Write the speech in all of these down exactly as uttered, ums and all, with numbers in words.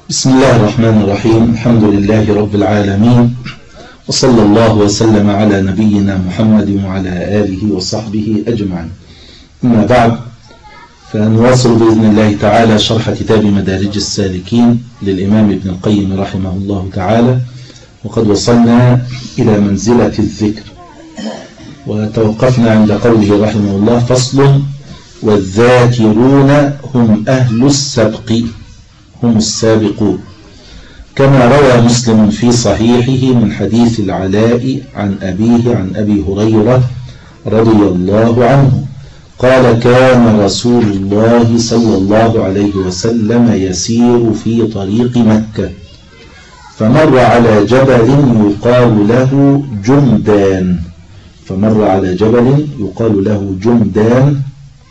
بسم الله الرحمن الرحيم. الحمد لله رب العالمين، وصلى الله وسلم على نبينا محمد وعلى آله وصحبه أجمعين. أما بعد، فنواصل بإذن الله تعالى شرح كتاب مدارج السالكين للإمام ابن القيم رحمه الله تعالى، وقد وصلنا إلى منزلة الذكر، وتوقفنا عند قوله رحمه الله: فصل: والذاكرون هم أهل السبق، هم السابقون، كما روى مسلم في صحيحه من حديث العلاء عن أبيه عن أبي هريرة رضي الله عنه قال: كان رسول الله صلى الله عليه وسلم يسير في طريق مكة، فمر على جبل يقال له جمدان فمر على جبل يقال له جمدان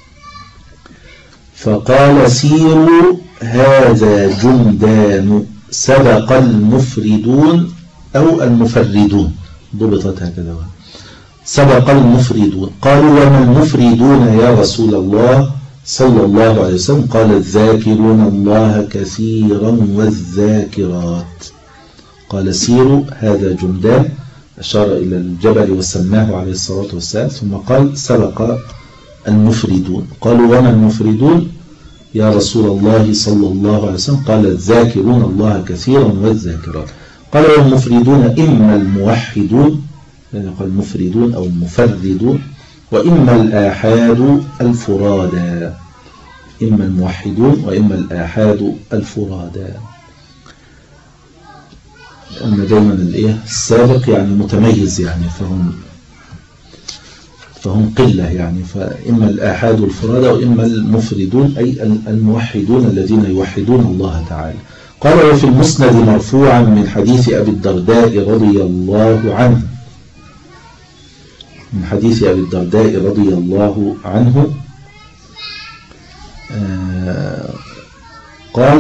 فقال: سيروا، هذا جمدان، سبق المفردون أو المفردون، ضبطت هكذا، سبق المفردون. قالوا: وما المفردون يا رسول الله صلى الله عليه وسلم؟ قال: الذاكرون الله كثيرا والذاكرات. قال: سيروا، هذا جمدان، أشار إلى الجبل وسماه عليه الصلاة والسلام، ثم قال: سبق المفردون. قالوا: وما المفردون يا رسول الله صلى الله عليه وسلم؟ قال: الذاكرون الله كثيرا والذاكرات. قال: والمفردون إما الموحدون، يعني قال المفردون أو المفردون، وإما الآحاد الفرادا، إما الموحدون وإما الآحاد الفرادا. أما دايما الإيه السابق يعني متميز، يعني فهم فهم قلة، يعني فإما الآحاد الفرادى وإما المفردون، أي الموحدون الذين يوحدون الله تعالى. قال: وفي المسند مرفوعا من حديث أبي الدرداء رضي الله عنه من حديث أبي الدرداء رضي الله عنه آه قال: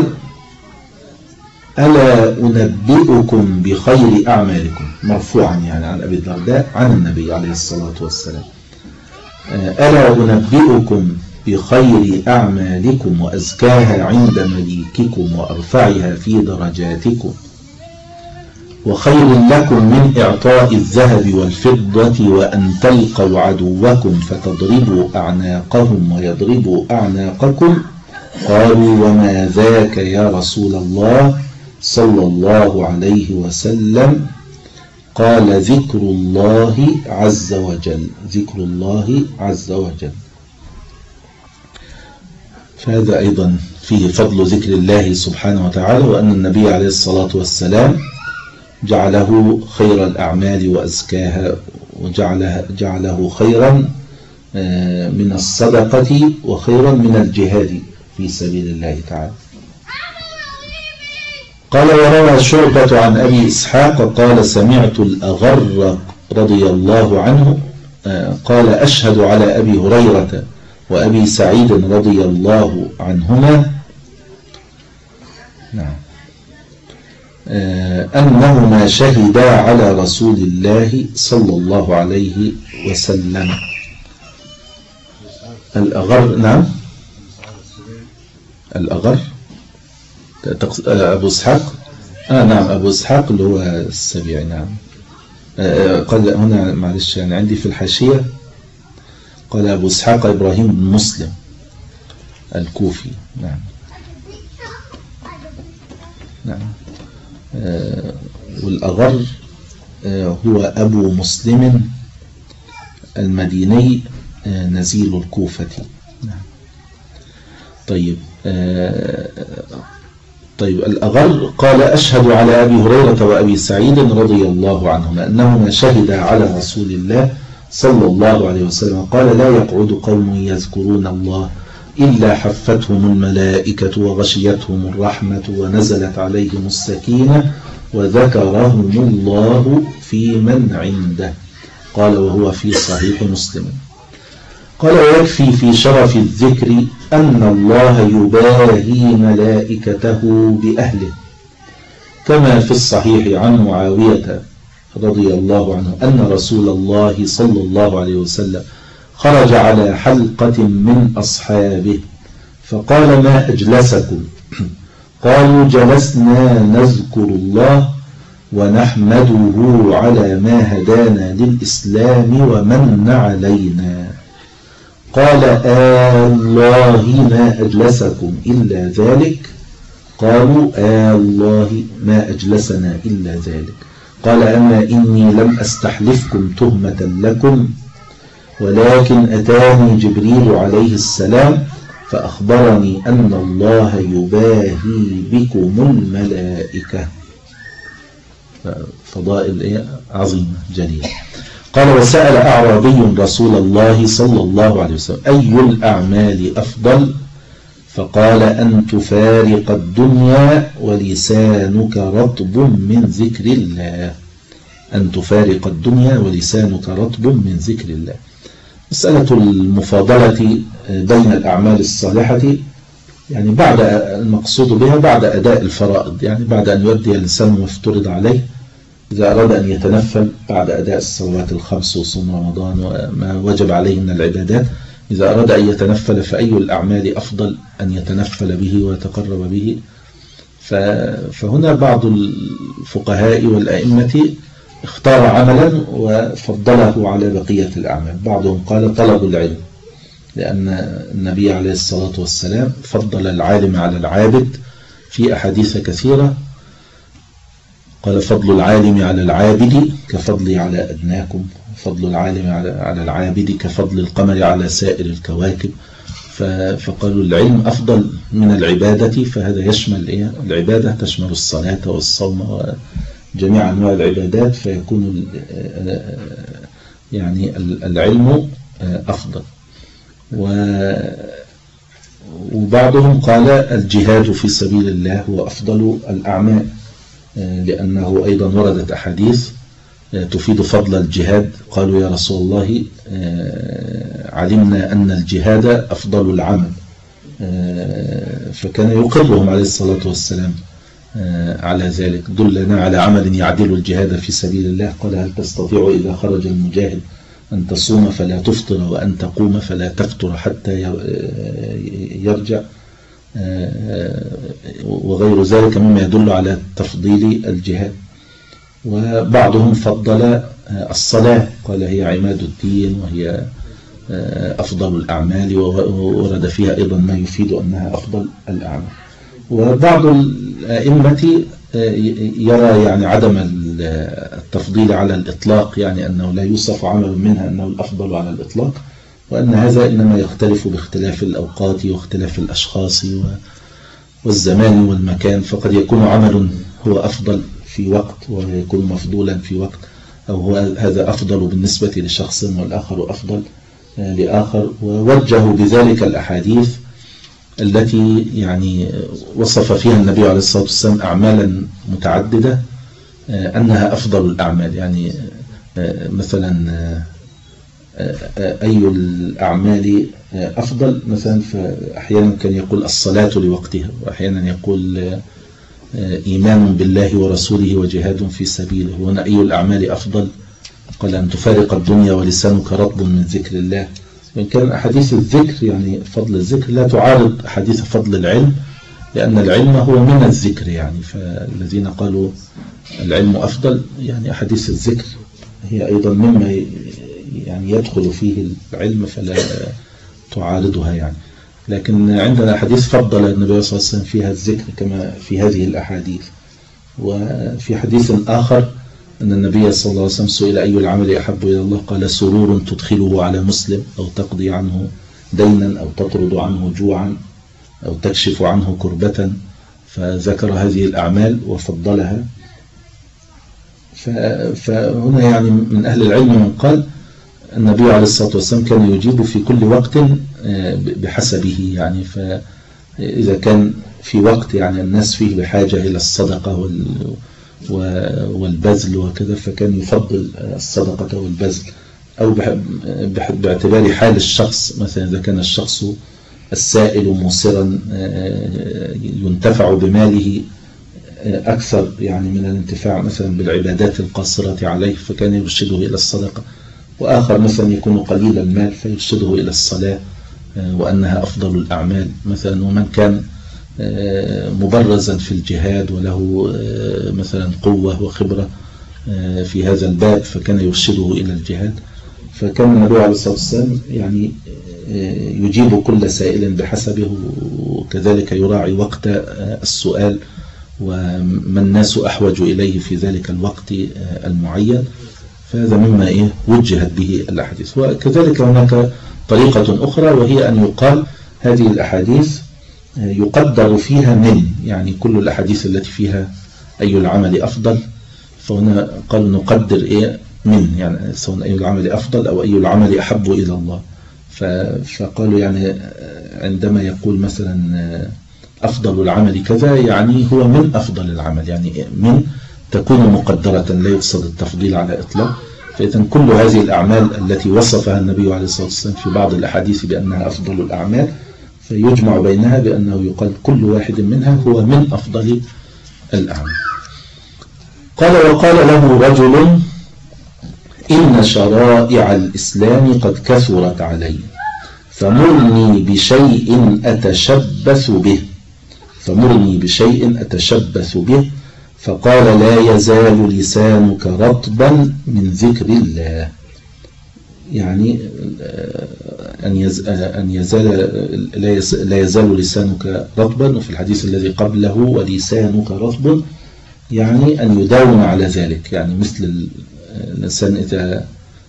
ألا أنبئكم بخير أعمالكم، مرفوعا يعني عن أبي الدرداء عن النبي عليه الصلاة والسلام. ألا أنبئكم بخير أعمالكم وأزكاها عند مليككم وأرفعها في درجاتكم، وخير لكم من إعطاء الذهب والفضة وأن تلقوا عدوكم فتضربوا أعناقهم ويضربوا أعناقكم. قالوا: وما ذاك يا رسول الله صلى الله عليه وسلم؟ قال: ذكر الله عز وجل، ذكر الله عز وجل. فهذا أيضا فيه فضل ذكر الله سبحانه وتعالى، وأن النبي عليه الصلاة والسلام جعله خير الأعمال وأزكاها، وجعله جعله خيرا من الصدقة وخيرا من الجهاد في سبيل الله تعالى. قال: وروى شعبة عن أبي إسحاق قال: سمعت الأغر رضي الله عنه قال: أشهد على أبي هريرة وأبي سعيد رضي الله عنهما نعم أنهما شهدا على رسول الله صلى الله عليه وسلم. الأغر، نعم، الأغر أبو إسحاق، آه نعم أبو إسحاق اللي هو السبيعي، نعم. آه قال هنا، معلش يعني عندي في الحاشية، قال أبو إسحاق إبراهيم بن مسلم الكوفي، نعم نعم. آه والأغر آه هو أبو مسلم المديني آه نزيل الكوفة، نعم. طيب آه طيب الأغر قال: أشهد على أبي هريرة وأبي سعيد رضي الله عنهما أنهما شهدا على رسول الله صلى الله عليه وسلم قال: لا يقعد قوم يذكرون الله إلا حفتهم الملائكة وغشيتهم الرحمة ونزلت عليهم السكينة وذكرهم الله في من عنده. قال: وهو في صحيح مسلم. قال: ويكفي في شرف الذكر أن الله يباهي ملائكته بأهله، كما في الصحيح عن معاوية رضي الله عنه أن رسول الله صلى الله عليه وسلم خرج على حلقة من أصحابه فقال: ما أجلسكم؟ قالوا جلسنا نذكر الله ونحمده على ما هدانا للإسلام ومن علينا. قال آلله ما أجلسكم إلا ذلك. قالوا آلله ما أجلسنا إلا ذلك. قال أما إني لم أستحلفكم تهمة لكم، ولكن أتاني جبريل عليه السلام فأخبرني أن الله يباهي بكم الملائكة. فضائل عظيمة جليلة. قال وسأل أعرابي رسول الله صلى الله عليه وسلم أي الأعمال أفضل؟ فقال أن تفارق الدنيا ولسانك رطب من ذكر الله. أن تفارق الدنيا ولسانك رطب من ذكر الله. مسألة المفاضلة بين الأعمال الصالحة يعني بعد المقصود بها بعد أداء الفرائض، يعني بعد أن يؤدي الإنسان ما افترض عليه، إذا أراد أن يتنفل بعد أداء الصلوات الخمس وصوم رمضان وما وجب عليه من العبادات، إذا أراد أن يتنفل فأي الأعمال أفضل أن يتنفل به ويتقرب به. فهنا بعض الفقهاء والأئمة اختار عملا وفضله على بقية الأعمال. بعضهم قال طلب العلم، لأن النبي عليه الصلاة والسلام فضل العالم على العابد في أحاديث كثيرة. قال فضل العالم على العابد كفضلي على أدناكم، فضل العالم على العابد كفضل القمر على سائر الكواكب. فقالوا العلم أفضل من العبادة، فهذا يشمل إيه؟ العبادة تشمل الصلاة والصوم وجميع أنواع العبادات، فيكون يعني العلم أفضل. وبعضهم قال الجهاد في سبيل الله هو أفضل الأعمال، لأنه أيضا وردت أحاديث تفيد فضل الجهاد. قالوا يا رسول الله علمنا أن الجهاد أفضل العمل، فكان يقرهم عليه الصلاة والسلام على ذلك. دلنا على عمل يعدل الجهاد في سبيل الله. قال هل تستطيع إذا خرج المجاهد أن تصوم فلا تفطر وأن تقوم فلا تفتر حتى يرجع، وغير ذلك مما يدل على تفضيل الجهاد. وبعضهم فضل الصلاة، قال هي عماد الدين وهي أفضل الأعمال، وورد فيها أيضا ما يفيد أنها أفضل الأعمال. وبعض الأئمة يرى يعني عدم التفضيل على الإطلاق، يعني أنه لا يوصف عمل منها أنه الأفضل على الإطلاق، وأن هذا إنما يختلف باختلاف الأوقات واختلاف الأشخاص والزمان والمكان. فقد يكون عمل هو أفضل في وقت ويكون مفضولا في وقت، أو هو هذا أفضل بالنسبة لشخص والآخر أفضل لآخر. ووجهوا بذلك الأحاديث التي يعني وصف فيها النبي عليه الصلاة والسلام أعمالا متعددة أنها أفضل الأعمال. يعني مثلا أي الأعمال أفضل، مثلا فأحيانا كان يقول الصلاة لوقتها، وأحيانا يقول إيمان بالله ورسوله وجهاد في سبيله. هنا أي الأعمال أفضل؟ قال أن تفارق الدنيا ولسانك رطب من ذكر الله. وإن كان أحاديث الذكر يعني فضل الذكر لا تعارض أحاديث فضل العلم، لأن العلم هو من الذكر، يعني فالذين قالوا العلم أفضل يعني أحاديث الذكر هي أيضا مما يعني يدخل فيه العلم فلا تعارضها يعني. لكن عندنا حديث فضل النبي صلى الله عليه وسلم فيها الذكر كما في هذه الأحاديث. وفي حديث آخر أن النبي صلى الله عليه وسلم سئل أي العمل أحب إلى الله؟ قال سرور تدخله على مسلم، أو تقضي عنه دينا، أو تطرد عنه جوعا، أو تكشف عنه كربة. فذكر هذه الأعمال وفضلها. فهنا يعني من أهل العلم من قال النبي عليه الصلاة والسلام كان يجيب في كل وقت بحسبه، يعني فإذا كان في وقت يعني الناس فيه بحاجة إلى الصدقة والبذل وكذا، فكان يفضل الصدقة والبذل، أو باعتبار حال الشخص. مثلا إذا كان الشخص السائل موسرا ينتفع بماله أكثر يعني من الانتفاع مثلا بالعبادات القاصرة عليه، فكان يرشده إلى الصدقة. وآخر مثلا يكون قليل المال فيرشده إلى الصلاة وأنها أفضل الأعمال مثلا. ومن كان مبرزا في الجهاد وله مثلا قوة وخبرة في هذا الباب فكان يرشده إلى الجهاد، فكان النبي عليه الصلاة والسلام يعني يجيب كل سائل بحسبه، وكذلك يراعي وقت السؤال وما الناس أحوج إليه في ذلك الوقت المعين. فهذا مما إيه وجهت به الأحاديث. وكذلك هناك طريقة أخرى وهي أن يقال هذه الأحاديث يقدر فيها من، يعني كل الأحاديث التي فيها أي العمل أفضل فهنا قال نقدر إيه من، يعني سواء أي العمل أفضل أو أي العمل أحب إلى الله. فقالوا يعني عندما يقول مثلا أفضل العمل كذا يعني هو من أفضل العمل، يعني من تكون مقدرة لا يقصد التفضيل على إطلاق. فإذا كل هذه الأعمال التي وصفها النبي عليه الصلاة والسلام في بعض الأحاديث بأنها أفضل الأعمال فيجمع بينها بأنه يقال كل واحد منها هو من أفضل الأعمال. قال وقال له رجل إن شرائع الإسلام قد كثرت علي فمرني بشيء أتشبث به فمرني بشيء أتشبث به فقال لا يزال لسانك رطبا من ذكر الله، يعني أن يزال لا يزال لسانك رطبا، وفي الحديث الذي قبله ولسانك رطب يعني أن يداوم على ذلك، يعني مثل الإنسان إذا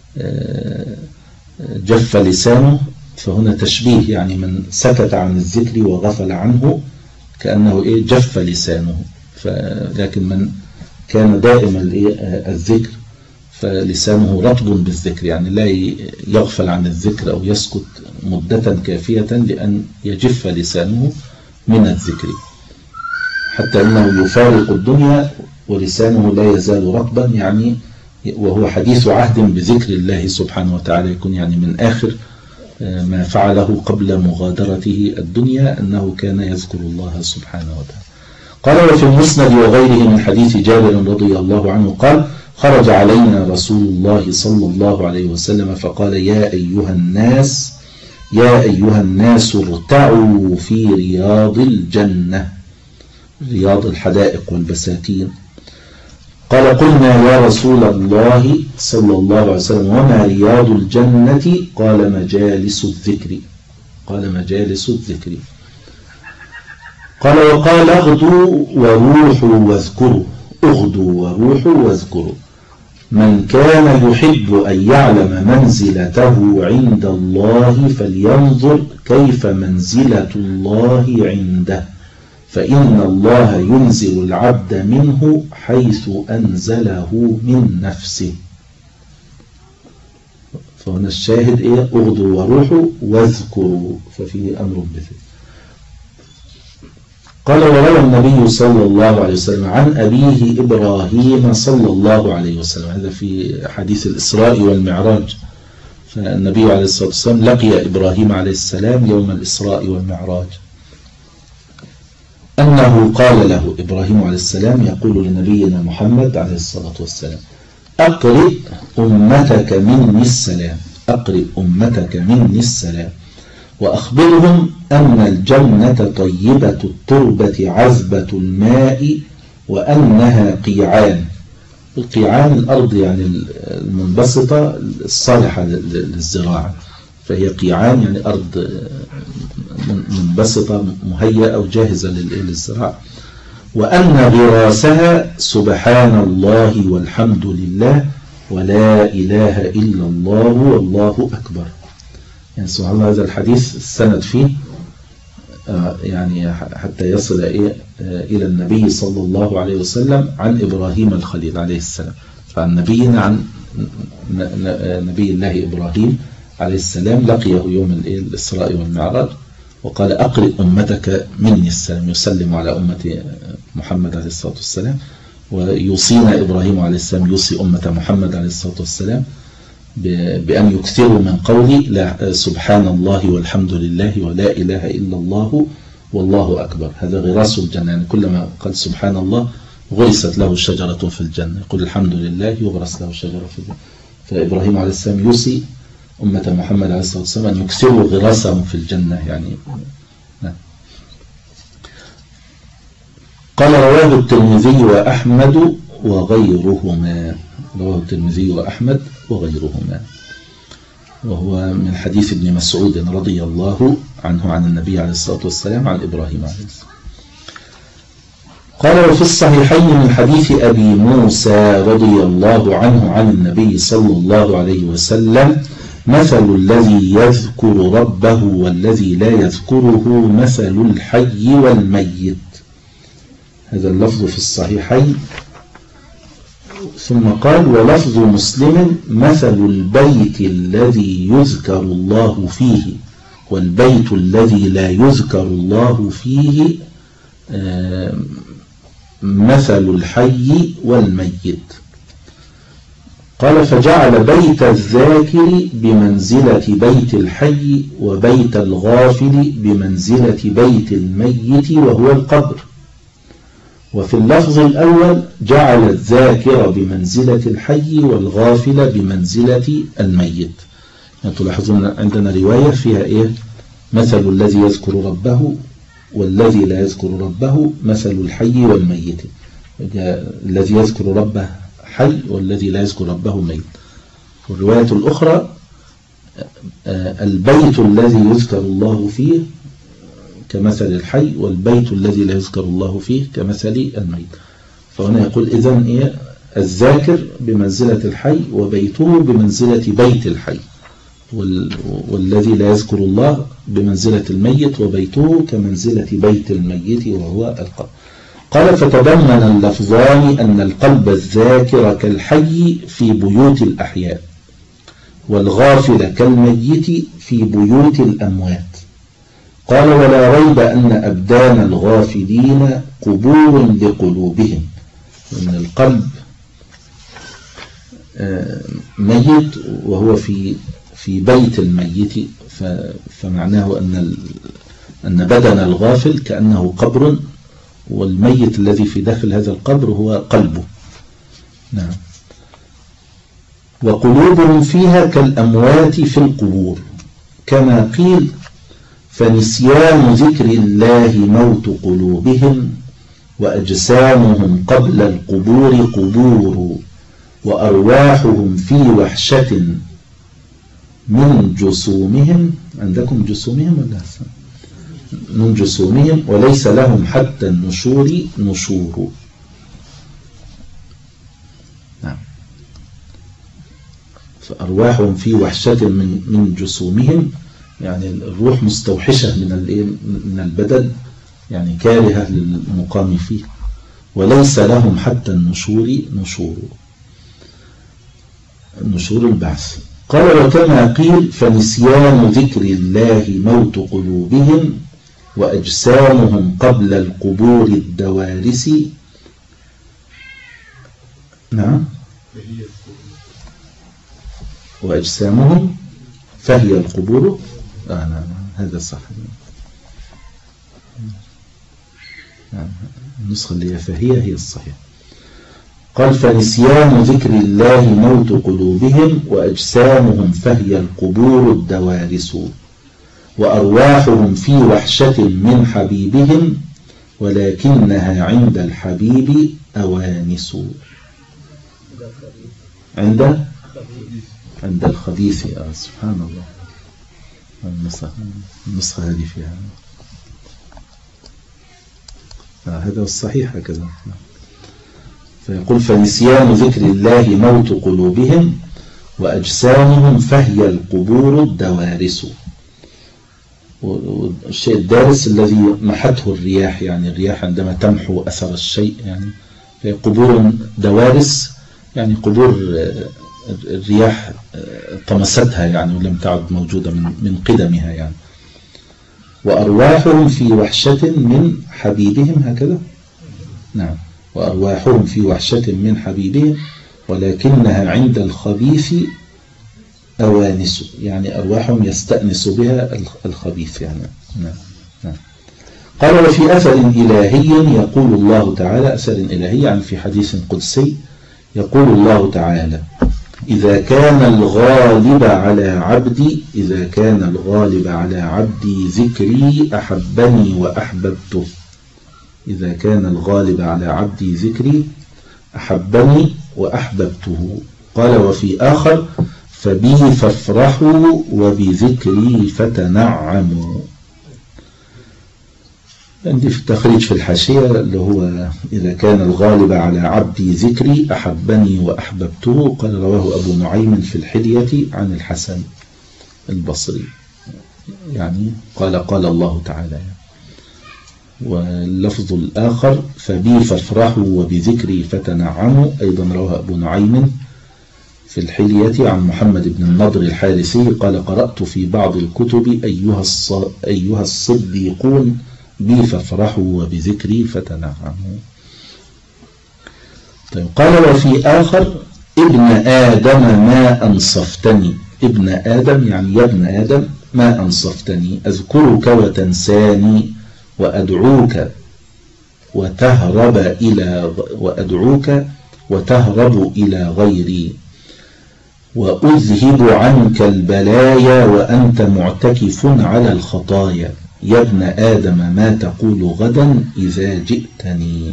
جف لسانه فهنا تشبيه، يعني من سكت عن الذكر وغفل عنه كأنه إيه جف لسانه. لكن من كان دائما الذكر فلسانه رطب بالذكر، يعني لا يغفل عن الذكر أو يسكت مدة كافية لأن يجف لسانه من الذكر، حتى أنه يفارق الدنيا ولسانه لا يزال رطبا، يعني وهو حديث عهد بذكر الله سبحانه وتعالى، يكون يعني من آخر ما فعله قبل مغادرته الدنيا أنه كان يذكر الله سبحانه وتعالى. قال وفي المسند وغيره من حديث جابر رضي الله عنه قال خرج علينا رسول الله صلى الله عليه وسلم فقال يا أيها الناس يا أيها الناس ارتعوا في رياض الجنة، رياض الحدائق والبساتين. قال قلنا يا رسول الله صلى الله عليه وسلم وما رياض الجنة؟ قال مجالس الذكر قال مجالس الذكر. قال وقال اغدوا وروحوا واذكروا اغدوا وروحوا واذكروا من كان يحب أن يعلم منزلته عند الله فلينظر كيف منزلة الله عنده فإن الله ينزل العبد منه حيث أنزله من نفسه. فهنا الشاهد إيه اغدوا وروحوا واذكروا، ففيه أمر بذلك. قال وروى النبي صلى الله عليه وسلم عن أبيه إبراهيم صلى الله عليه وسلم، هذا في حديث الإسراء والمعراج، فالنبي عليه الصلاة والسلام لقي إبراهيم عليه السلام يوم الإسراء والمعراج، أنه قال له إبراهيم عليه السلام يقول لنبينا محمد عليه الصلاة والسلام أقرئ أمتك مني السلام أقرئ أمتك مني السلام وأخبرهم أن الجنة طيبة التربة عذبة الماء وأنها قيعان. القيعان الأرض يعني المنبسطة الصالحة للزراعة، فهي قيعان يعني أرض منبسطة مهيئة أو جاهزة للزراعة. وأن غراسها سبحان الله والحمد لله ولا إله إلا الله والله أكبر. يعني سبحان الله هذا الحديث السند فيه يعني حتى يصل إلى النبي صلى الله عليه وسلم عن إبراهيم الخليل عليه السلام، فعن نبينا عن نبي الله إبراهيم عليه السلام لقيه يوم الإسراء والمعراج وقال أقرئ أمتك مني السلام، يسلم على أمة محمد عليه الصلاة والسلام. ويوصينا إبراهيم عليه السلام يوصي أمة محمد عليه الصلاة والسلام بأن يكثروا من قول سبحان الله والحمد لله ولا إله إلا الله والله أكبر. هذا غراس الجنة، يعني كلما قال سبحان الله غرست له شجرة في الجنة، يقول الحمد لله يغرس له شجرة في الجنة. فإبراهيم عليه السلام يوصي أمة محمد عليه الصلاة والسلام أن يكثروا غراسهم في الجنة يعني. قال رواه الترمذي وأحمد وغيرهما. رواه الترمذي وأحمد وغيرهما، وهو من حديث ابن مسعود رضي الله عنه عن النبي عليه الصلاة والسلام عن إبراهيم عليه السلام. قال وفي الصحيحين من حديث أبي موسى رضي الله عنه عن النبي صلى الله عليه وسلم: مثل الذي يذكر ربه والذي لا يذكره مثل الحي والميت. هذا اللفظ في الصحيحين. ثم قال: ولفظ مسلم: مثل البيت الذي يذكر الله فيه والبيت الذي لا يذكر الله فيه مثل الحي والميت. قال: فجعل بيت الذاكر بمنزلة بيت الحي وبيت الغافل بمنزلة بيت الميت وهو القبر. وفي اللفظ الأول جعل الذاكر بمنزلة الحي والغافل بمنزلة الميت. يعني تلاحظون عندنا رواية فيها إيه؟ مثل الذي يذكر ربه والذي لا يذكر ربه مثل الحي والميت. الذي يذكر ربه حي والذي لا يذكر ربه ميت. والرواية الأخرى البيت الذي يذكر الله فيه كمثل الحي والبيت الذي لا يذكر الله فيه كمثل الميت. فهنا يقول إذن إيه؟ الذاكر بمنزلة الحي وبيته بمنزلة بيت الحي، والذي لا يذكر الله بمنزلة الميت وبيته كمنزلة بيت الميت وهو القبر. قال: فتضمن اللفظان أن القلب الذاكر كالحي في بيوت الأحياء والغافل كالميت في بيوت الأموات. قال: ولا ريب أن أبدان الغافلين قبور لقلوبهم. إن القلب ميت وهو في في بيت الميت، فمعناه أن أن بدن الغافل كأنه قبر، والميت الذي في داخل هذا القبر هو قلبه. نعم. وقلوبهم فيها كالأموات في القبور، كما قيل: فنسيان ذكر الله موت قلوبهم وأجسامهم قبل القبور قبور وأرواحهم في وحشة من جسومهم. عندكم جسومهم ولا من جسومهم وليس لهم حتى النشور نشور. نعم. فأرواحهم في وحشة من من جسومهم، يعني الروح مستوحشة من من البدن، يعني كارهة للمقام فيه. وليس لهم حتى النشور نشور، النشور البعث. قال: وكما قيل: فنسيان ذكر الله موت قلوبهم وأجسامهم قبل القبور الدوارس. نعم. وأجسامهم فهي القبور. آه نعم، هذا صح. نعم. النسخة اللي هي فهي هي الصحيح. قال: فنسيان ذكر الله موت قلوبهم وأجسامهم فهي القبور الدوارس وأرواحهم في وحشة من حبيبهم ولكنها عند الحبيب أوانس. عند عند الخبيث. آه سبحان الله. النسخة النسخة هذه فيها آه هذا الصحيح هكذا. فيقول: فنسيان ذكر الله موت قلوبهم وأجسامهم فهي القبور الدوارس. والشيء الدارس الذي محته الرياح، يعني الرياح عندما تمحو أثر الشيء، يعني في قبور دوارس، يعني قبور الرياح طمستها يعني ولم تعد موجودة من من قدمها يعني. وأرواحهم في وحشة من حبيبهم، هكذا. نعم. وأرواحهم في وحشة من حبيبهم ولكنها عند الخبيث أوانس، يعني أرواحهم يستأنس بها الخبيث يعني. نعم. نعم. قال: وفي أثر إلهي يقول الله تعالى، أثر إلهي يعني في حديث قدسي، يقول الله تعالى: إذا كان الغالب على عبدي إذا كان الغالب على عبدي ذكري أحبني وأحببته. إذا كان الغالب على عبدي ذكري أحبني وأحببته. قال وفي آخر فبي فافرحوا وبذكري فتنعموا. عندي في التخريج في الحاشية اللي هو إذا كان الغالب على عبدي ذكري أحبني وأحببته. قال رواه أبو نعيم في الحلية عن الحسن البصري، يعني قال قال الله تعالى. واللفظ الآخر فبي فافرحوا وبذكري فتنعموا أيضا رواه أبو نعيم في الحلية عن محمد بن النضر الحارثي قال قرأت في بعض الكتب أيها, أيها الصديقون بي فافرحوا وبذكري فتنعموا. طيب قال وفي آخر ابن آدم ما أنصفتني. ابن آدم يعني يا ابن آدم ما أنصفتني، أذكرك وتنساني وأدعوك وتهرب إلى وأدعوك وتهرب إلى غيري، وأذهب عنك البلايا وأنت معتكف على الخطايا. يا ابن آدم ما تقول غدا إذا جئتني.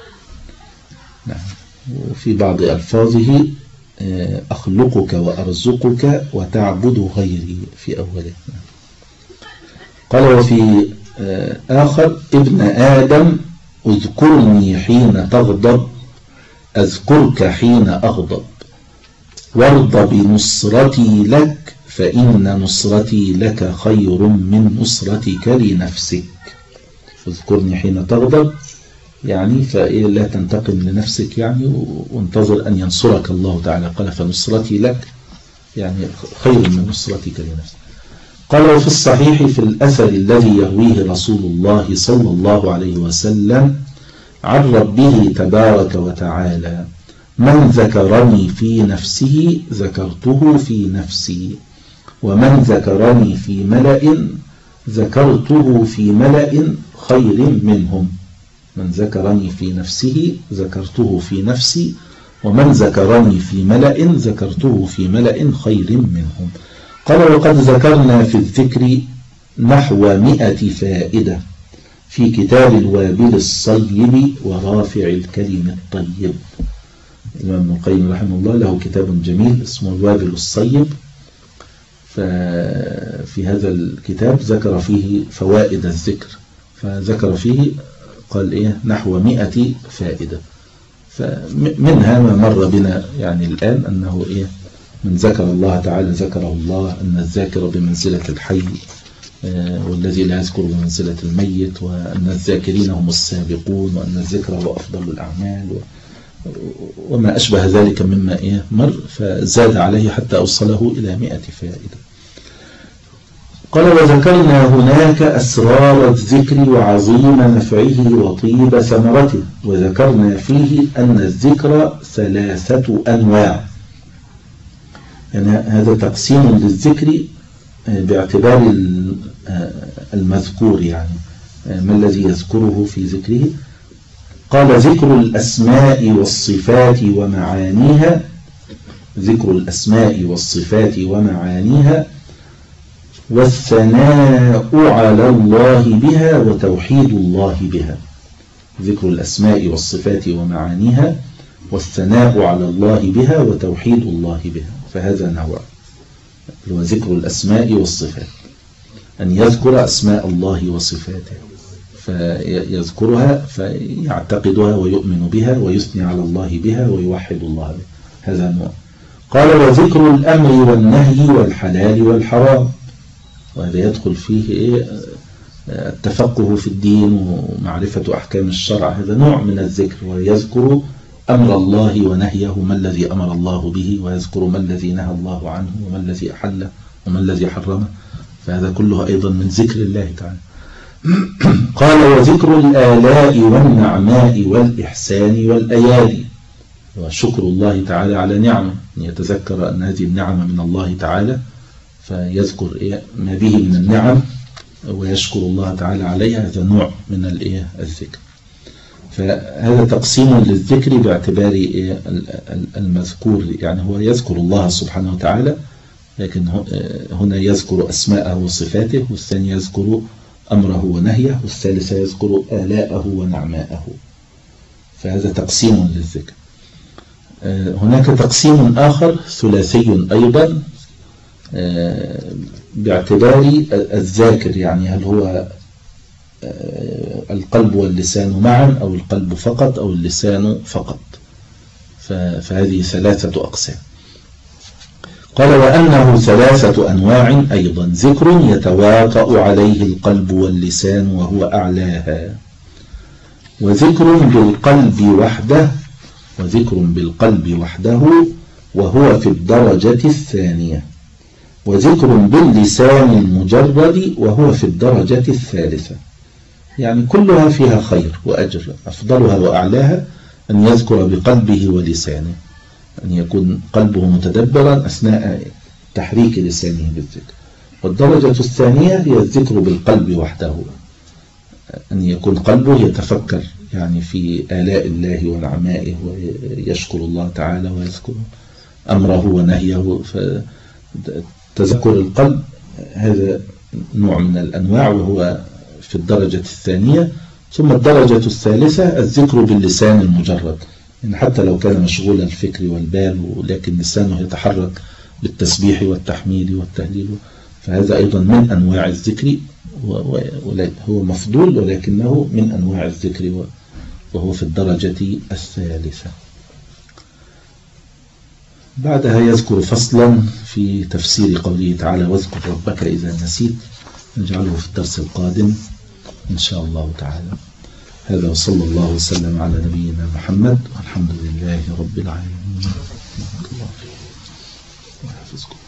وفي بعض ألفاظه أخلقك وأرزقك وتعبد غيري في أوله. قال وفي آخر ابن آدم اذكرني حين تغضب أذكرك حين أغضب، وارض بنصرتي لك فإن نصرتي لك خير من نصرتك لنفسك. اذكرني حين تغضب يعني فلا تنتقم لنفسك يعني وانتظر أن ينصرك الله تعالى. قال فنصرتي لك يعني خير من نصرتك لنفسك. قال وفي الصحيح في الأثر الذي يرويه رسول الله صلى الله عليه وسلم عن ربه تبارك وتعالى من ذكرني في نفسه ذكرته في نفسي، ومن ذكرني في ملأ ذكرته في ملأ خير منهم. من ذكرني في نفسه ذكرته في نفسي، ومن ذكرني في ملأ ذكرته في ملأ خير منهم. قال وقد ذكرنا في الذكر نحو مئة فائدة في كتاب الوابل الصيب ورافع الكلم الطيب. الإمام ابن القيم رحمه الله له كتاب جميل اسمه الوابل الصيب، ففي هذا الكتاب ذكر فيه فوائد الذكر، فذكر فيه قال إيه نحو مئة فائدة. فمنها ما مر بنا يعني الآن أنه إيه من ذكر الله تعالى ذكره الله، أن الذاكر بمنزلة الحي والذي لا يذكر بمنزلة الميت، وأن الذاكرين هم السابقون، وأن الذكر هو أفضل الأعمال وما أشبه ذلك مما إيه مر، فزاد عليه حتى أوصله إلى مئة فائدة. قال وذكرنا هناك أسرار الذكر وعظيم نفعه وطيب ثمرته، وذكرنا فيه أن الذكر ثلاثة أنواع. يعني هذا تقسيم للذكر باعتبار المذكور، يعني ما الذي يذكره في ذكره. قال ذكر الأسماء والصفات ومعانيها، ذكر الأسماء والصفات ومعانيها، والثناء على الله بها وتوحيد الله بها. ذكر الأسماء والصفات ومعانيها والثناء على الله بها وتوحيد الله بها. فهذا نوع هو ذكر الأسماء والصفات، أن يذكر أسماء الله وصفاته فيذكرها فيعتقدها ويؤمن بها ويثني على الله بها ويوحد الله بها. هذا نوع. قال وذكر الأمر والنهي والحلال والحرام، وهذا يدخل فيه إيه التفقه في الدين ومعرفة أحكام الشرع. هذا نوع من الذكر، ويذكر أمر الله ونهيه، ما الذي أمر الله به، ويذكر ما الذي نهى الله عنه، وما الذي أحله، وما الذي حرمه. فهذا كله أيضا من ذكر الله تعالى. قال وذكر الآلاء والنعماء والإحسان والأيادي، وشكر الله تعالى على نعمه، أن يتذكر أن هذه النعمة من الله تعالى فيذكر ما به من النعم ويشكر الله تعالى عليها. هذا نوع من الذكر. فهذا تقسيم للذكر باعتبار المذكور، يعني هو يذكر الله سبحانه وتعالى، لكن هنا يذكر أسماءه وصفاته، والثاني يذكر أمره ونهيه، والثالثة يذكر آلاءه ونعماءه. فهذا تقسيم للذكر. هناك تقسيم آخر ثلاثي أيضا باعتبار الذاكر، يعني هل هو القلب واللسان معا أو القلب فقط أو اللسان فقط. فهذه ثلاثة أقسام. قال وأنه ثلاثة أنواع أيضا: ذكر يتواطأ عليه القلب واللسان وهو أعلاها، وذكر بالقلب وحده وذكر بالقلب وحده وهو في الدرجة الثانية، وذكر باللسان المجرد وهو في الدرجة الثالثة. يعني كلها فيها خير وأجر، أفضلها وأعلاها أن يذكر بقلبه ولسانه، أن يكون قلبه متدبرا أثناء تحريك لسانه بالذكر. والدرجة الثانية هي الذكر بالقلب وحده، أن يكون قلبه يتفكر يعني في آلاء الله ونعمائه ويشكر الله تعالى ويذكر أمره ونهيه. فتذكر القلب هذا نوع من الأنواع وهو في الدرجة الثانية. ثم الدرجة الثالثة الذكر باللسان المجرد، يعني حتى لو كان مشغول الفكر والبال ولكن لسانه يتحرك بالتسبيح والتحميد والتهليل، فهذا أيضا من أنواع الذكر، وهو مفضول ولكنه من أنواع الذكر وهو في الدرجة الثالثة. بعدها يذكر فصلا في تفسير قوله تعالى: واذكر ربك إذا نسيت، نجعله في الدرس القادم إن شاء الله تعالى. هذا وصلى الله وسلم على نبينا محمد، والحمد لله رب العالمين. الله يحفظكم.